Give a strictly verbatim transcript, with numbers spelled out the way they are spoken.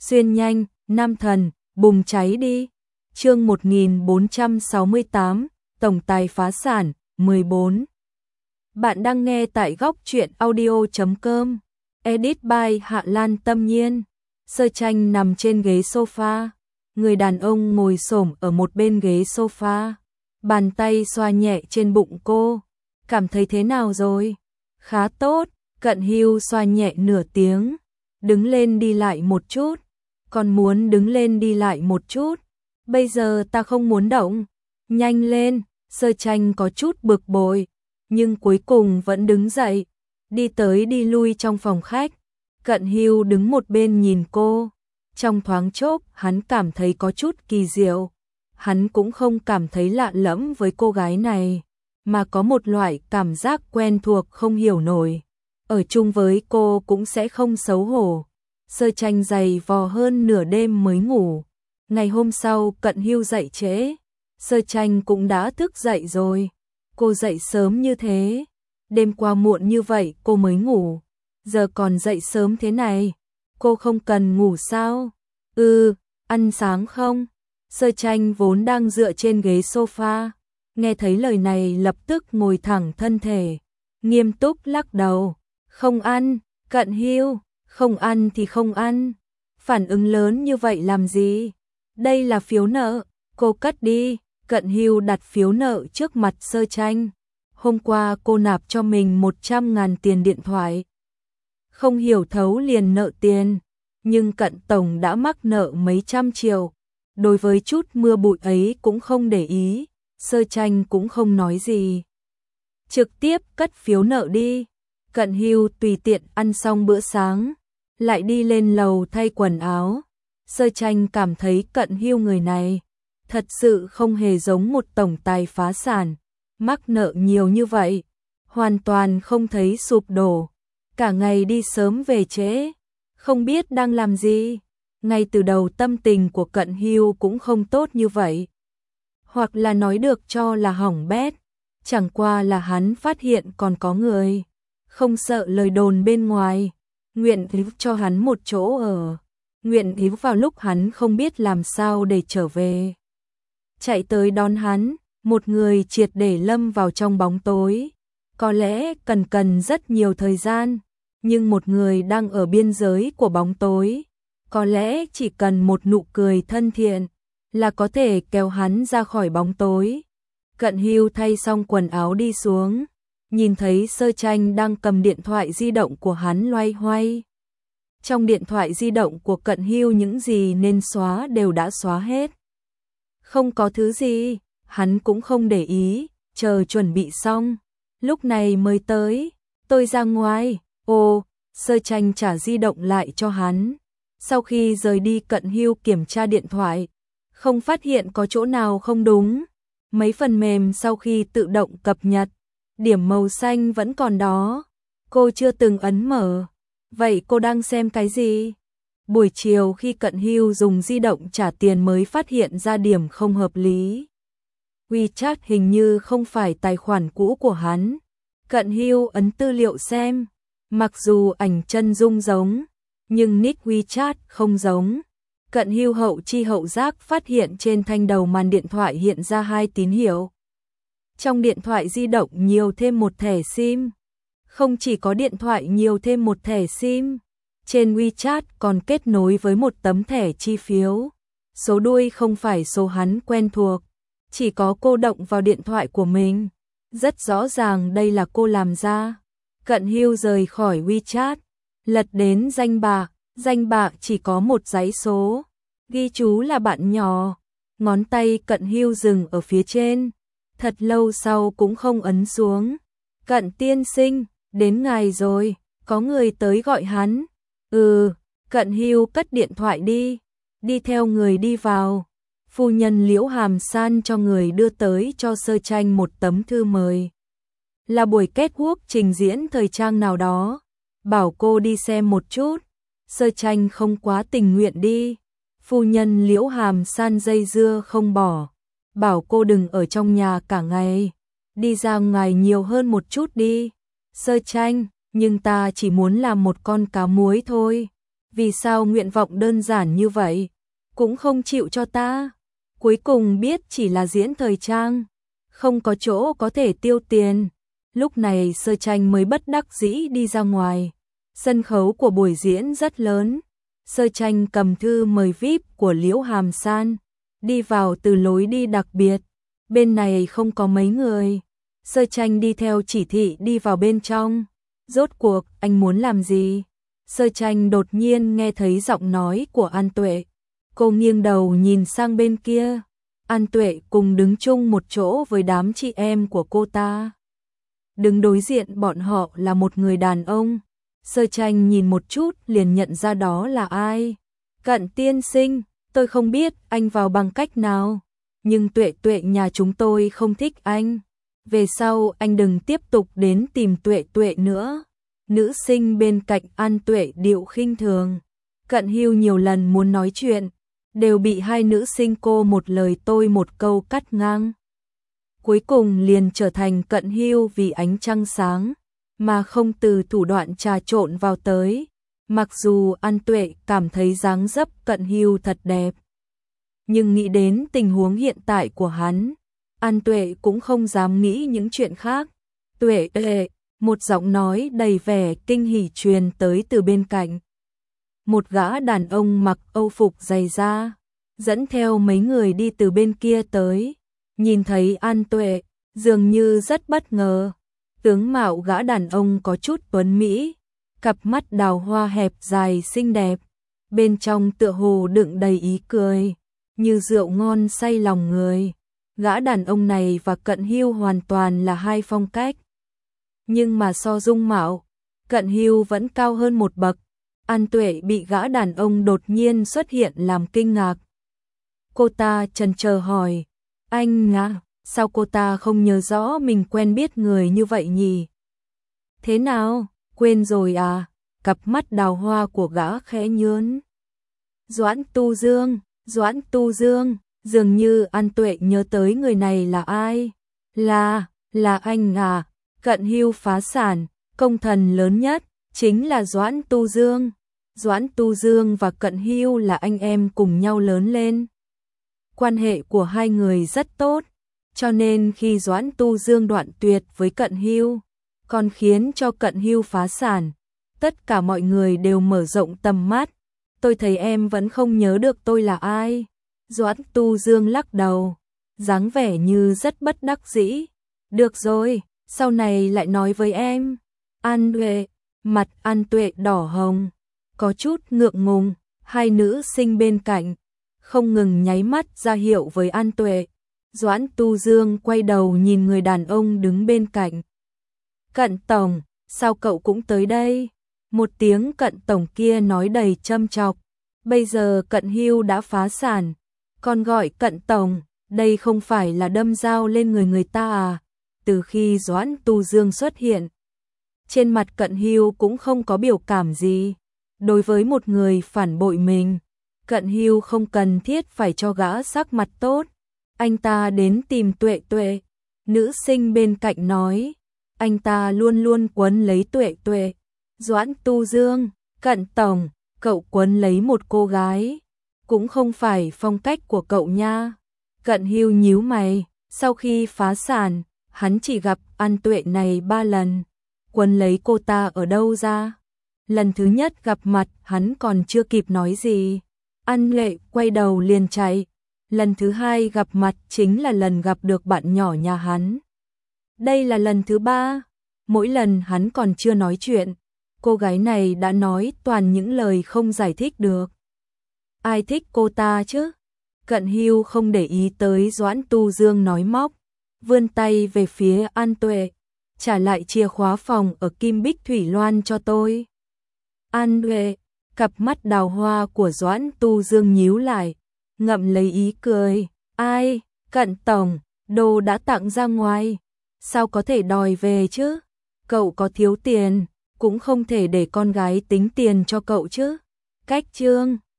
xuyên nhanh, nam thần, bùng cháy đi. Chương một nghìn bốn trăm sáu mươi tám, tổng tài phá sản, mười bốn. Bạn đang nghe tại góc truyện audio chấm com. Edit by Hạ Lan Tâm Nhiên. Sơ Tranh nằm trên ghế sofa, người đàn ông ngồi xổm ở một bên ghế sofa, bàn tay xoa nhẹ trên bụng cô. Cảm thấy thế nào rồi? Khá tốt. Cận Hưu xoa nhẹ nửa tiếng. Đứng lên đi lại một chút. Còn muốn đứng lên đi lại một chút. Bây giờ ta không muốn động. Nhanh lên. Sơ Tranh có chút bực bội, nhưng cuối cùng vẫn đứng dậy, đi tới đi lui trong phòng khách. Cận Hưu đứng một bên nhìn cô. Trong thoáng chốc, hắn cảm thấy có chút kỳ diệu. Hắn cũng không cảm thấy lạ lẫm với cô gái này, mà có một loại cảm giác quen thuộc không hiểu nổi. Ở chung với cô cũng sẽ không xấu hổ. Sơ Tranh dày vò hơn nửa đêm mới ngủ. Ngày hôm sau Cận Hưu dậy trễ. Sơ Tranh cũng đã thức dậy rồi. Cô dậy sớm như thế. Đêm qua muộn như vậy cô mới ngủ. Giờ còn dậy sớm thế này. Cô không cần ngủ sao? Ừ, ăn sáng không? Sơ Tranh vốn đang dựa trên ghế sofa, nghe thấy lời này lập tức ngồi thẳng thân thể, nghiêm túc lắc đầu. Không ăn. Cận Hưu, không ăn thì không ăn. Phản ứng lớn như vậy làm gì? Đây là phiếu nợ, cô cất đi. Cận Hưu đặt phiếu nợ trước mặt Sơ Tranh. Hôm qua cô nạp cho mình một trăm ngàn tiền điện thoại. Không hiểu thấu liền nợ tiền, nhưng Cận Tổng đã mắc nợ mấy trăm triệu. Đối với chút mưa bụi ấy cũng không để ý, Sơ Tranh cũng không nói gì. Trực tiếp cất phiếu nợ đi. Cận Hưu tùy tiện ăn xong bữa sáng, lại đi lên lầu thay quần áo. Sơ Tranh cảm thấy Cận Hưu người này thật sự không hề giống một tổng tài phá sản, mắc nợ nhiều như vậy, hoàn toàn không thấy sụp đổ. Cả ngày đi sớm về trễ, không biết đang làm gì. Ngay từ đầu tâm tình của Cận Hưu cũng không tốt như vậy. Hoặc là nói được cho là hỏng bét, chẳng qua là hắn phát hiện còn có người không sợ lời đồn bên ngoài, nguyện ý cho hắn một chỗ ở, nguyện ý vào lúc hắn không biết làm sao để trở về, chạy tới đón hắn. Một người triệt để lâm vào trong bóng tối, có lẽ cần cần rất nhiều thời gian, nhưng một người đang ở biên giới của bóng tối, có lẽ chỉ cần một nụ cười thân thiện là có thể kéo hắn ra khỏi bóng tối. Cận Hưu thay xong quần áo đi xuống, nhìn thấy Sơ Tranh đang cầm điện thoại di động của hắn loay hoay. Trong điện thoại di động của Cận Hưu những gì nên xóa đều đã xóa hết. Không có thứ gì, hắn cũng không để ý, chờ chuẩn bị xong, lúc này mới tới. Tôi ra ngoài. Ồ, Sơ Tranh trả di động lại cho hắn. Sau khi rời đi Cận Hưu kiểm tra điện thoại, không phát hiện có chỗ nào không đúng. Mấy phần mềm sau khi tự động cập nhật, điểm màu xanh vẫn còn đó. Cô chưa từng ấn mở. Vậy cô đang xem cái gì? Buổi chiều khi Cận Hưu dùng di động trả tiền mới phát hiện ra điểm không hợp lý. WeChat hình như không phải tài khoản cũ của hắn. Cận Hưu ấn tư liệu xem. Mặc dù ảnh chân dung giống, nhưng nick WeChat không giống. Cận Hưu hậu chi hậu giác phát hiện trên thanh đầu màn điện thoại hiện ra hai tín hiệu. Trong điện thoại di động nhiều thêm một thẻ SIM. Không chỉ có điện thoại nhiều thêm một thẻ SIM, trên WeChat còn kết nối với một tấm thẻ chi phiếu. Số đuôi không phải số hắn quen thuộc, chỉ có cô động vào điện thoại của mình. Rất rõ ràng đây là cô làm ra. Cận Hưu rời khỏi WeChat, lật đến danh bạ. Danh bạ chỉ có một dãy số, ghi chú là bạn nhỏ. Ngón tay Cận Hưu dừng ở phía trên, thật lâu sau cũng không ấn xuống. Cận tiên sinh, đến ngài rồi, có người tới gọi hắn. Ừ, Cận Hưu cất điện thoại đi, đi theo người đi vào. Phu nhân Liễu Hàm San cho người đưa tới cho Sơ Tranh một tấm thư mời. Là buổi kết quốc trình diễn thời trang nào đó, bảo cô đi xem một chút. Sơ Tranh không quá tình nguyện đi. Phu nhân Liễu Hàm San dây dưa không bỏ, bảo cô đừng ở trong nhà cả ngày, đi ra ngoài nhiều hơn một chút đi. Sơ Tranh, nhưng ta chỉ muốn làm một con cá muối thôi. Vì sao nguyện vọng đơn giản như vậy, cũng không chịu cho ta? Cuối cùng biết chỉ là diễn thời trang, không có chỗ có thể tiêu tiền. Lúc này Sơ Tranh mới bất đắc dĩ đi ra ngoài. Sân khấu của buổi diễn rất lớn. Sơ Tranh cầm thư mời vi ai pi của Liễu Hàm San, đi vào từ lối đi đặc biệt. Bên này không có mấy người. Sơ Tranh đi theo chỉ thị đi vào bên trong. Rốt cuộc anh muốn làm gì? Sơ Tranh đột nhiên nghe thấy giọng nói của An Tuệ. Cô nghiêng đầu nhìn sang bên kia. An Tuệ cùng đứng chung một chỗ với đám chị em của cô ta. Đứng đối diện bọn họ là một người đàn ông. Sơ Tranh nhìn một chút liền nhận ra đó là ai. Cận tiên sinh, tôi không biết anh vào bằng cách nào, nhưng Tuệ Tuệ nhà chúng tôi không thích anh. Về sau anh đừng tiếp tục đến tìm Tuệ Tuệ nữa. Nữ sinh bên cạnh An Tuệ điệu khinh thường. Cận Hưu nhiều lần muốn nói chuyện, đều bị hai nữ sinh cô một lời tôi một câu cắt ngang. Cuối cùng liền trở thành Cận Hưu vì ánh trăng sáng, mà không từ thủ đoạn trà trộn vào tới. Mặc dù An Tuệ cảm thấy dáng dấp Cận Hưu thật đẹp, nhưng nghĩ đến tình huống hiện tại của hắn, An Tuệ cũng không dám nghĩ những chuyện khác. Tuệ ệ, một giọng nói đầy vẻ kinh hỉ truyền tới từ bên cạnh. Một gã đàn ông mặc âu phục dày da, dẫn theo mấy người đi từ bên kia tới. Nhìn thấy An Tuệ, dường như rất bất ngờ. Tướng mạo gã đàn ông có chút tuấn mỹ, cặp mắt đào hoa hẹp dài xinh đẹp, bên trong tựa hồ đựng đầy ý cười, như rượu ngon say lòng người. Gã đàn ông này và Cận Hưu hoàn toàn là hai phong cách. Nhưng mà so dung mạo, Cận Hưu vẫn cao hơn một bậc. An Tuệ bị gã đàn ông đột nhiên xuất hiện làm kinh ngạc. Cô ta chần chờ hỏi, anh à, sao cô ta không nhớ rõ mình quen biết người như vậy nhỉ? Thế nào, quên rồi à? Cặp mắt đào hoa của gã khẽ nhớn. Doãn Tu Dương, Doãn Tu Dương, dường như An Tuệ nhớ tới người này là ai? Là, là anh à? Cận Hưu phá sản, công thần lớn nhất chính là Doãn Tu Dương. Doãn Tu Dương và Cận Hưu là anh em cùng nhau lớn lên. Quan hệ của hai người rất tốt, cho nên khi Doãn Tu Dương đoạn tuyệt với Cận Hưu, còn khiến cho Cận Hưu phá sản, tất cả mọi người đều mở rộng tầm mắt. Tôi thấy em vẫn không nhớ được tôi là ai. Doãn Tu Dương lắc đầu, dáng vẻ như rất bất đắc dĩ. Được rồi, sau này lại nói với em. An Tuệ, mặt An Tuệ đỏ hồng, có chút ngượng ngùng. Hai nữ sinh bên cạnh không ngừng nháy mắt ra hiệu với An Tuệ. Doãn Tu Dương quay đầu nhìn người đàn ông đứng bên cạnh. Cận tổng, sao cậu cũng tới đây? Một tiếng Cận tổng kia nói đầy châm chọc. Bây giờ Cận Hưu đã phá sản, còn gọi Cận tổng, đây không phải là đâm dao lên người người ta à? Từ khi Doãn Tu Dương xuất hiện, trên mặt Cận Hưu cũng không có biểu cảm gì. Đối với một người phản bội mình, Cận Hưu không cần thiết phải cho gã sắc mặt tốt. Anh ta đến tìm Tuệ Tuệ. Nữ sinh bên cạnh nói, anh ta luôn luôn quấn lấy Tuệ Tuệ. Doãn Tu Dương, Cận tổng, cậu quấn lấy một cô gái, cũng không phải phong cách của cậu nha. Cận Hưu nhíu mày, sau khi phá sản, hắn chỉ gặp An Tuệ này ba lần. Quấn lấy cô ta ở đâu ra? Lần thứ nhất gặp mặt hắn còn chưa kịp nói gì, An Lệ quay đầu liền chạy. Lần thứ hai gặp mặt chính là lần gặp được bạn nhỏ nhà hắn. Đây là lần thứ ba. Mỗi lần hắn còn chưa nói chuyện, cô gái này đã nói toàn những lời không giải thích được. Ai thích cô ta chứ? Cận Hưu không để ý tới Doãn Tu Dương nói móc, vươn tay về phía An Tuệ. Trả lại chìa khóa phòng ở Kim Bích Thủy Loan cho tôi. An Tuệ, cặp mắt đào hoa của Doãn Tu Dương nhíu lại, ngậm lấy ý cười. Ai, Cận tổng, đồ đã tặng ra ngoài, sao có thể đòi về chứ? Cậu có thiếu tiền, cũng không thể để con gái tính tiền cho cậu chứ. Cách chương